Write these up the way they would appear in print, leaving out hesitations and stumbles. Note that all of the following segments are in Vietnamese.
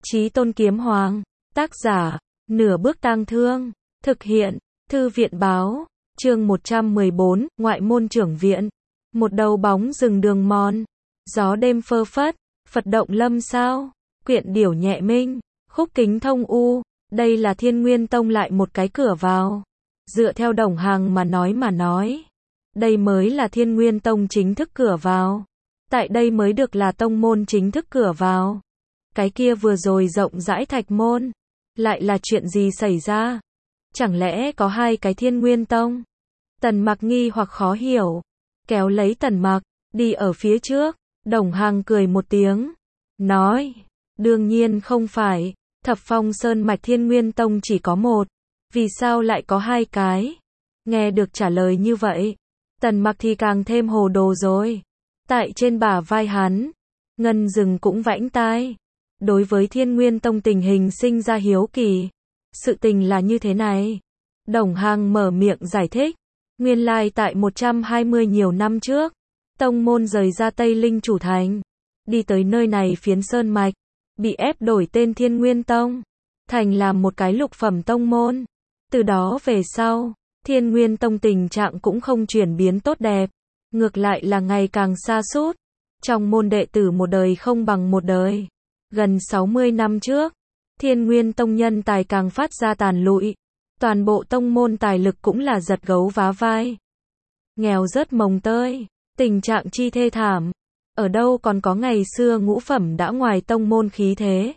Chí Tôn Kiếm Hoàng, tác giả, Nửa Bước Tang Thương, thực hiện, Thư viện Báo, chương 114, Ngoại môn trưởng viện, một đầu bóng rừng đường mòn, gió đêm phơ phất, Phật động lâm sao, quyện điểu nhẹ minh, khúc kính thông u, đây là Thiên Nguyên Tông lại một cái cửa vào. Dựa theo Đồng Hằng mà nói, đây mới là Thiên Nguyên Tông chính thức cửa vào. Tại đây mới được là tông môn chính thức cửa vào. Cái kia vừa rồi rộng rãi thạch môn, lại là chuyện gì xảy ra? Chẳng lẽ có hai cái Thiên Nguyên Tông? Tần Mặc nghi hoặc khó hiểu, kéo lấy Tần Mặc, đi ở phía trước. Đồng Hằng cười một tiếng, nói, đương nhiên không phải, Thập Phong Sơn mạch Thiên Nguyên Tông chỉ có một, vì sao lại có hai cái? Nghe được trả lời như vậy, Tần Mặc thì càng thêm hồ đồ rồi. Tại trên bả vai hắn, Ngân Dừng cũng vãnh tai. Đối với Thiên Nguyên Tông tình hình sinh ra hiếu kỳ. Sự tình là như thế này. Đồng Hằng mở miệng giải thích. Nguyên lai tại 120 nhiều năm trước, tông môn rời ra Tây Linh chủ thành, đi tới nơi này phiến sơn mạch, bị ép đổi tên Thiên Nguyên Tông, thành làm một cái lục phẩm tông môn. Từ đó về sau, Thiên Nguyên Tông tình trạng cũng không chuyển biến tốt đẹp, ngược lại là ngày càng sa sút. Trong môn đệ tử một đời không bằng một đời. Gần 60 năm trước, Thiên Nguyên Tông nhân tài càng phát ra tàn lụi. Toàn bộ tông môn tài lực cũng là giật gấu vá vai. Nghèo rớt mồng tơi, tình trạng chi thê thảm. Ở đâu còn có ngày xưa ngũ phẩm đã ngoài tông môn khí thế.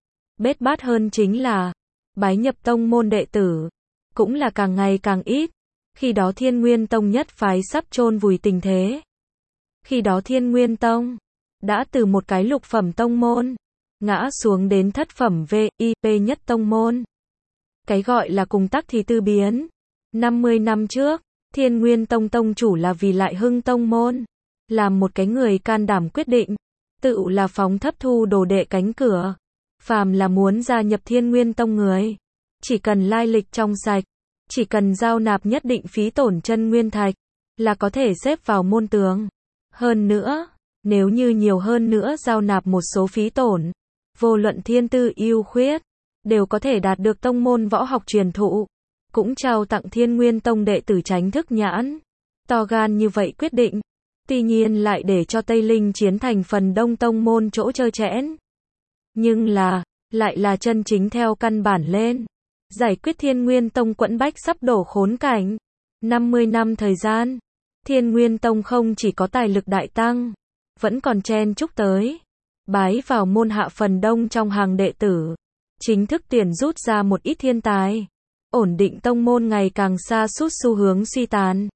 Bết bát hơn chính là, bái nhập tông môn đệ tử, cũng là càng ngày càng ít. Khi đó Thiên Nguyên Tông nhất phái sắp chôn vùi tình thế. Khi đó Thiên Nguyên Tông đã từ một cái lục phẩm tông môn ngã xuống đến thất phẩm VIP nhất tông môn. Cái gọi là cùng tắc thì tư biến. 50 năm trước, Thiên Nguyên Tông tông chủ là vì lại hưng tông môn, làm một cái người can đảm quyết định, tự là phóng thấp thu đồ đệ cánh cửa. Phàm là muốn gia nhập Thiên Nguyên Tông người, chỉ cần lai lịch trong sạch, chỉ cần giao nạp nhất định phí tổn chân nguyên thạch, là có thể xếp vào môn tướng. Hơn nữa, nếu như nhiều hơn nữa giao nạp một số phí tổn, vô luận thiên tư ưu khuyết, đều có thể đạt được tông môn võ học truyền thụ, cũng trao tặng Thiên Nguyên Tông đệ tử tránh thức nhãn. To gan như vậy quyết định, tuy nhiên lại để cho Tây Linh chiến thành phần đông tông môn chỗ trơ trẽn. Nhưng lại là chân chính theo căn bản lên, giải quyết Thiên Nguyên Tông quẫn bách sắp đổ khốn cảnh. 50 năm thời gian, Thiên Nguyên Tông không chỉ có tài lực đại tăng, vẫn còn chen chúc tới, bái vào môn hạ phần đông trong hàng đệ tử, chính thức tuyển rút ra một ít thiên tài, ổn định tông môn ngày càng sa sút xu hướng suy tàn.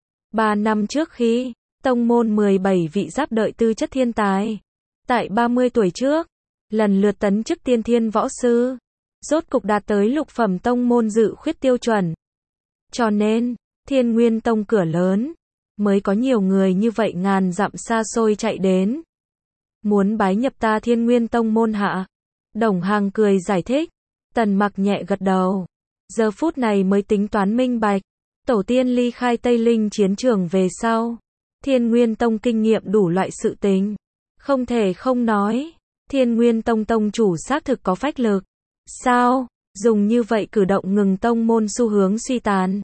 3 năm trước khi, tông môn 17 vị giáp đợi tư chất thiên tài, tại 30 tuổi trước, lần lượt tấn chức tiên thiên võ sư, rốt cục đạt tới lục phẩm tông môn dự khuyết tiêu chuẩn. Cho nên, Thiên Nguyên Tông cửa lớn, mới có nhiều người như vậy ngàn dặm xa xôi chạy đến. Muốn bái nhập ta Thiên Nguyên Tông môn hạ. Đồng Hằng cười giải thích. Tần Mặc nhẹ gật đầu. Giờ phút này mới tính toán minh bạch. Tổ tiên ly khai Tây Linh chiến trường về sau, Thiên Nguyên Tông kinh nghiệm đủ loại sự tình. Không thể không nói, Thiên Nguyên Tông tông chủ xác thực có phách lực. Sao? Dùng như vậy cử động ngừng tông môn xu hướng suy tàn.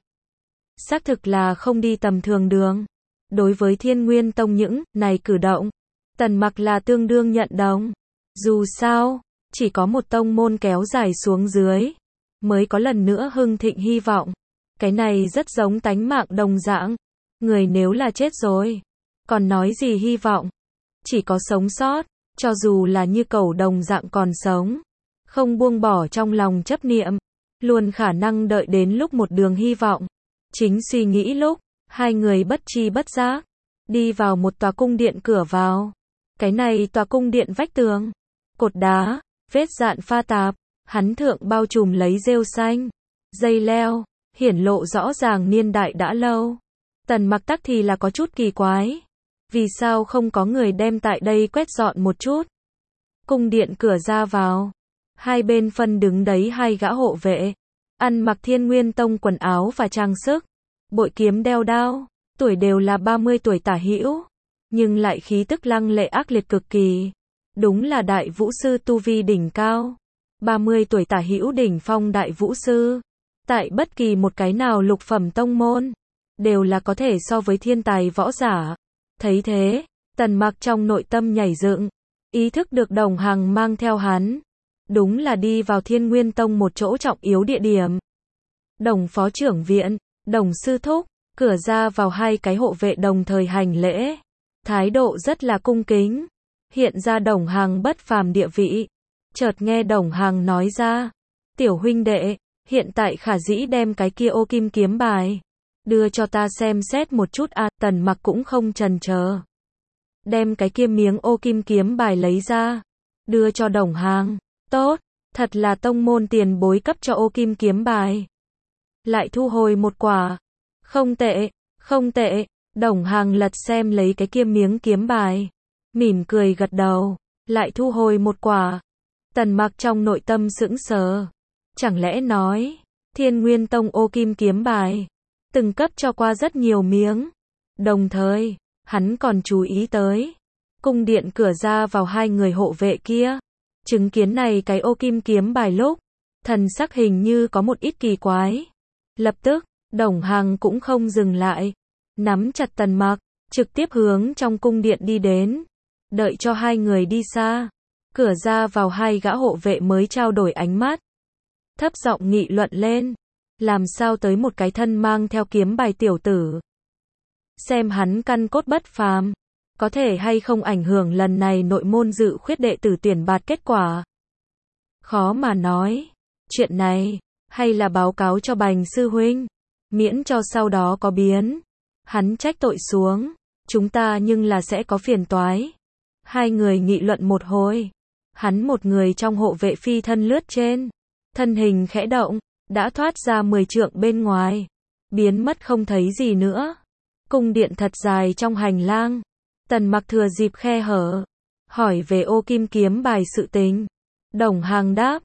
Xác thực là không đi tầm thường đường. Đối với Thiên Nguyên Tông những này cử động, Tần Mặc là tương đương nhận đồng. Dù sao, chỉ có một tông môn kéo dài xuống dưới, mới có lần nữa hưng thịnh hy vọng. Cái này rất giống tánh mạng đồng dạng. Người nếu là chết rồi, còn nói gì hy vọng? Chỉ có sống sót, cho dù là như cẩu đồng dạng còn sống, không buông bỏ trong lòng chấp niệm, luôn khả năng đợi đến lúc một đường hy vọng. Chính suy nghĩ lúc, hai người bất tri bất giác, đi vào một tòa cung điện cửa vào. Cái này tòa cung điện vách tường, cột đá, vết dạn pha tạp, hắn thượng bao trùm lấy rêu xanh, dây leo, hiển lộ rõ ràng niên đại đã lâu. Tần Mặc tắc thì là có chút kỳ quái. Vì sao không có người đem tại đây quét dọn một chút? Cung điện cửa ra vào, hai bên phân đứng đấy hai gã hộ vệ, ăn mặc Thiên Nguyên Tông quần áo và trang sức, bội kiếm đeo đao, tuổi đều là 30 tuổi tả hữu, nhưng lại khí tức lăng lệ ác liệt cực kỳ. đúng là đại vũ sư tu vi đỉnh cao. 30 tuổi tả hữu đỉnh phong đại vũ sư. Tại bất kỳ một cái nào lục phẩm tông môn, đều là có thể so với thiên tài võ giả. Thấy thế, Tần Mặc trong nội tâm nhảy dựng, ý thức được Đồng Hằng mang theo hắn. Đúng là đi vào Thiên Nguyên Tông một chỗ trọng yếu địa điểm. Đồng phó trưởng viện, Đồng sư thúc, cửa ra vào hai cái hộ vệ đồng thời hành lễ. Thái độ rất là cung kính, hiện ra Đồng Hằng bất phàm địa vị. Chợt nghe Đồng Hằng nói ra, tiểu huynh đệ, hiện tại khả dĩ đem cái kia ô kim kiếm bài đưa cho ta xem xét một chút à. Tần Mặc cũng không chần chờ, đem cái kia miếng ô kim kiếm bài lấy ra, đưa cho Đồng Hằng. Tốt, thật là tông môn tiền bối cấp cho ô kim kiếm bài. Lại thu hồi một quả. Không tệ, không tệ. Đồng Hằng lật xem lấy cái kia miếng kiếm bài, mỉm cười gật đầu, lại thu hồi một quả. Tần Mặc trong nội tâm sững sờ. Chẳng lẽ nói, Thiên Nguyên Tông ô kim kiếm bài từng cấp cho qua rất nhiều miếng. Đồng thời, hắn còn chú ý tới cung điện cửa ra vào hai người hộ vệ kia. Chứng kiến này cái ô kim kiếm bài lúc, thần sắc hình như có một ít kỳ quái. Lập tức, Đồng Hằng cũng không dừng lại, nắm chặt Tần Mặc, trực tiếp hướng trong cung điện đi đến. Đợi cho hai người đi xa, cửa ra vào hai gã hộ vệ mới trao đổi ánh mắt, thấp giọng nghị luận lên. Làm sao tới một cái thân mang theo kiếm bài tiểu tử? Xem hắn căn cốt bất phàm, có thể hay không ảnh hưởng lần này nội môn dự khuyết đệ tử tuyển bạt kết quả? Khó mà nói. Chuyện này, hay là báo cáo cho Bành sư huynh, miễn cho sau đó có biến. Hắn trách tội xuống, chúng ta nhưng là sẽ có phiền toái. Hai người nghị luận một hồi. Hắn một người trong hộ vệ phi thân lướt trên. Thân hình khẽ động, đã thoát ra 10 trượng bên ngoài. Biến mất không thấy gì nữa. Cung điện thật dài trong hành lang. Tần Mặc thừa dịp khe hở, hỏi về ô kim kiếm bài sự tình. Đồng Hằng đáp,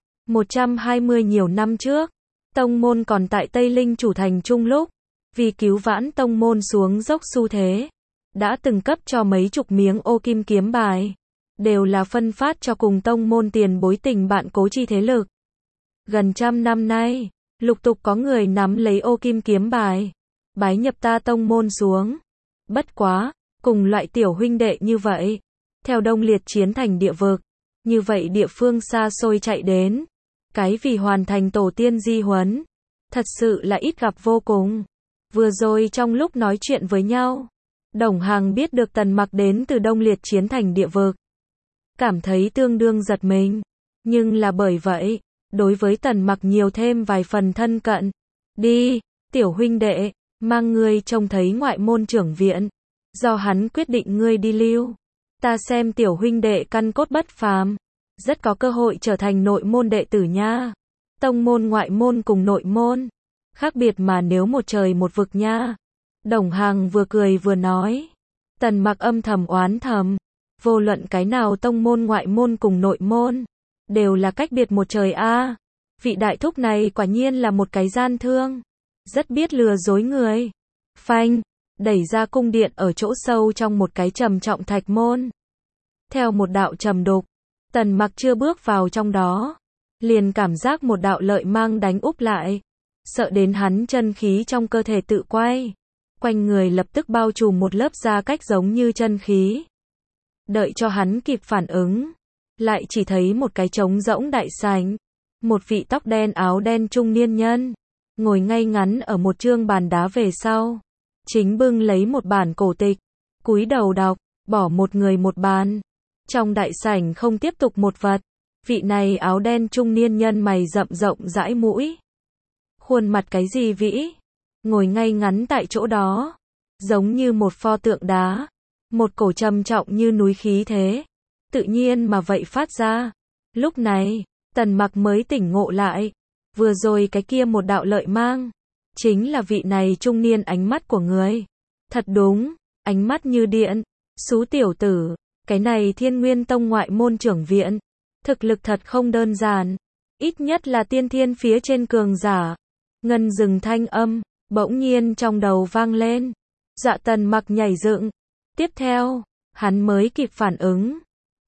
120 nhiều năm trước, tông môn còn tại Tây Linh chủ thành chung lúc, vì cứu vãn tông môn xuống dốc xu thế, đã từng cấp cho mấy chục miếng ô kim kiếm bài, đều là phân phát cho cùng tông môn tiền bối tình bạn cố chi thế lực. Gần 100 năm nay, lục tục có người nắm lấy ô kim kiếm bài, bái nhập ta tông môn xuống. Bất quá, cùng loại tiểu huynh đệ như vậy, theo Đông Liệt chiến thành địa vực, như vậy địa phương xa xôi chạy đến, cái vì hoàn thành tổ tiên di huấn, thật sự là ít gặp vô cùng. Vừa rồi trong lúc nói chuyện với nhau, Đồng Hằng biết được Tần Mặc đến từ Đông Liệt chiến thành địa vực, cảm thấy tương đương giật mình, nhưng là bởi vậy, đối với Tần Mặc nhiều thêm vài phần thân cận. Đi, tiểu huynh đệ, mang ngươi trông thấy ngoại môn trưởng viện, do hắn quyết định ngươi đi lưu. Ta xem tiểu huynh đệ căn cốt bất phàm, rất có cơ hội trở thành nội môn đệ tử nha. Tông môn ngoại môn cùng nội môn, khác biệt mà nếu một trời một vực nha. Đồng Hằng vừa cười vừa nói. Tần Mặc âm thầm oán thầm, vô luận cái nào tông môn ngoại môn cùng nội môn, đều là cách biệt một trời a. Vị đại thúc này quả nhiên là một cái gian thương, rất biết lừa dối người. Phanh, đẩy ra cung điện ở chỗ sâu trong một cái trầm trọng thạch môn. Theo một đạo trầm đục, Tần Mặc chưa bước vào trong đó, liền cảm giác một đạo lợi mang đánh úp lại, sợ đến hắn chân khí trong cơ thể tự quay, quanh người lập tức bao trùm một lớp da cách giống như chân khí. Đợi cho hắn kịp phản ứng, lại chỉ thấy một cái trống rỗng đại sảnh, một vị tóc đen áo đen trung niên nhân, ngồi ngay ngắn ở một trương bàn đá về sau, chính bưng lấy một bản cổ tịch, cúi đầu đọc, bỏ một người một bàn. Trong đại sảnh không tiếp tục một vật, vị này áo đen trung niên nhân mày rậm rộng dãi mũi, khuôn mặt cái gì vĩ, ngồi ngay ngắn tại chỗ đó, giống như một pho tượng đá, một cổ trầm trọng như núi khí thế, tự nhiên mà vậy phát ra. Lúc này, Tần Mặc mới tỉnh ngộ lại, vừa rồi cái kia một đạo lợi mang, chính là vị này trung niên ánh mắt của người. Thật đúng, ánh mắt như điện. Xú tiểu tử, cái này Thiên Nguyên Tông ngoại môn trưởng viện, thực lực thật không đơn giản, ít nhất là tiên thiên phía trên cường giả. Ngân dừng thanh âm, bỗng nhiên trong đầu vang lên. Dạ Tần Mặc nhảy dựng. Tiếp theo, hắn mới kịp phản ứng.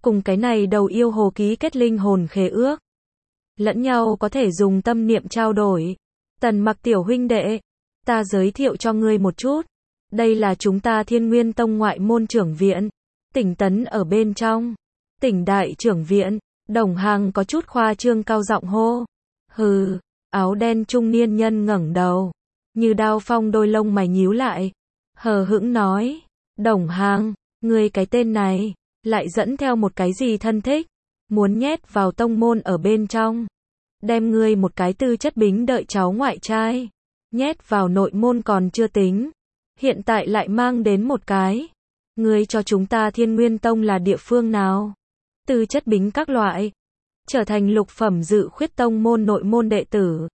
cùng cái này đầu yêu hồ ký kết linh hồn khế ước. Lẫn nhau có thể dùng tâm niệm trao đổi. Tần Mặc tiểu huynh đệ, ta giới thiệu cho ngươi một chút. Đây là chúng ta Thiên Nguyên Tông ngoại môn trưởng viện. Tỉnh Tấn ở bên trong. Tỉnh đại trưởng viện, Đồng Hằng có chút khoa trương cao giọng hô. Hừ, áo đen trung niên nhân ngẩng đầu. Như Đao Phong đôi lông mày nhíu lại. Hờ hững nói. Đồng Hằng, ngươi cái tên này, lại dẫn theo một cái gì thân thích. Muốn nhét vào tông môn ở bên trong. Đem ngươi một cái tư chất bính đợi cháu ngoại trai. Nhét vào nội môn còn chưa tính. Hiện tại lại mang đến một cái. Ngươi cho chúng ta Thiên Nguyên Tông là địa phương nào? Tư chất bính các loại. Trở thành lục phẩm dự khuyết tông môn nội môn đệ tử.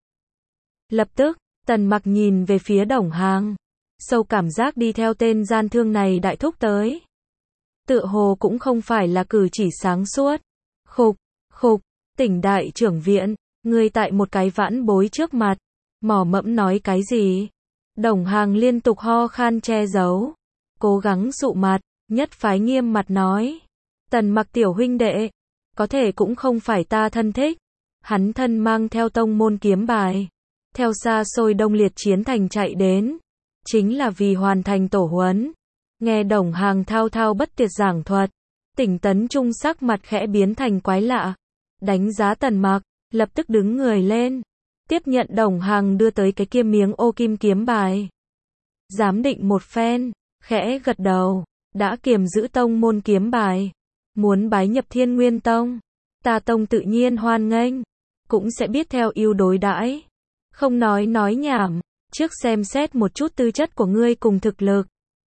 Lập tức, Tần Mặc nhìn về phía Đồng Hằng. Sâu cảm giác đi theo tên gian thương này đại thúc tới. Tựa hồ cũng không phải là cử chỉ sáng suốt. Khục, Tỉnh đại trưởng viện, ngươi tại một cái vãn bối trước mặt. Mỏ mẫm nói cái gì? Đồng Hằng liên tục ho khan che giấu. Cố gắng dụ mặt, nhất phái nghiêm mặt nói. Tần Mặc tiểu huynh đệ, có thể cũng không phải ta thân thích. Hắn thân mang theo tông môn kiếm bài. Theo xa xôi Đông Liệt chiến thành chạy đến. Chính là vì hoàn thành tổ huấn. Nghe Đồng Hằng thao thao bất tuyệt giảng thuật. Tỉnh Tấn trung sắc mặt khẽ biến thành quái lạ. Đánh giá Tần Mặc, lập tức đứng người lên. Tiếp nhận Đồng Hằng đưa tới cái kia miếng ô kim kiếm bài. Giám định một phen, khẽ gật đầu. Đã kiềm giữ tông môn kiếm bài. Muốn bái nhập Thiên Nguyên Tông. Ta tông tự nhiên hoan nghênh. Cũng sẽ biết theo ưu đối đãi. Không nói nhảm. Trước xem xét một chút tư chất của ngươi cùng thực lực.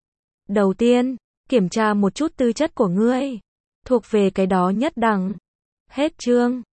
Đầu tiên, kiểm tra một chút tư chất của ngươi. Thuộc về cái đó nhất đẳng. Hết chương.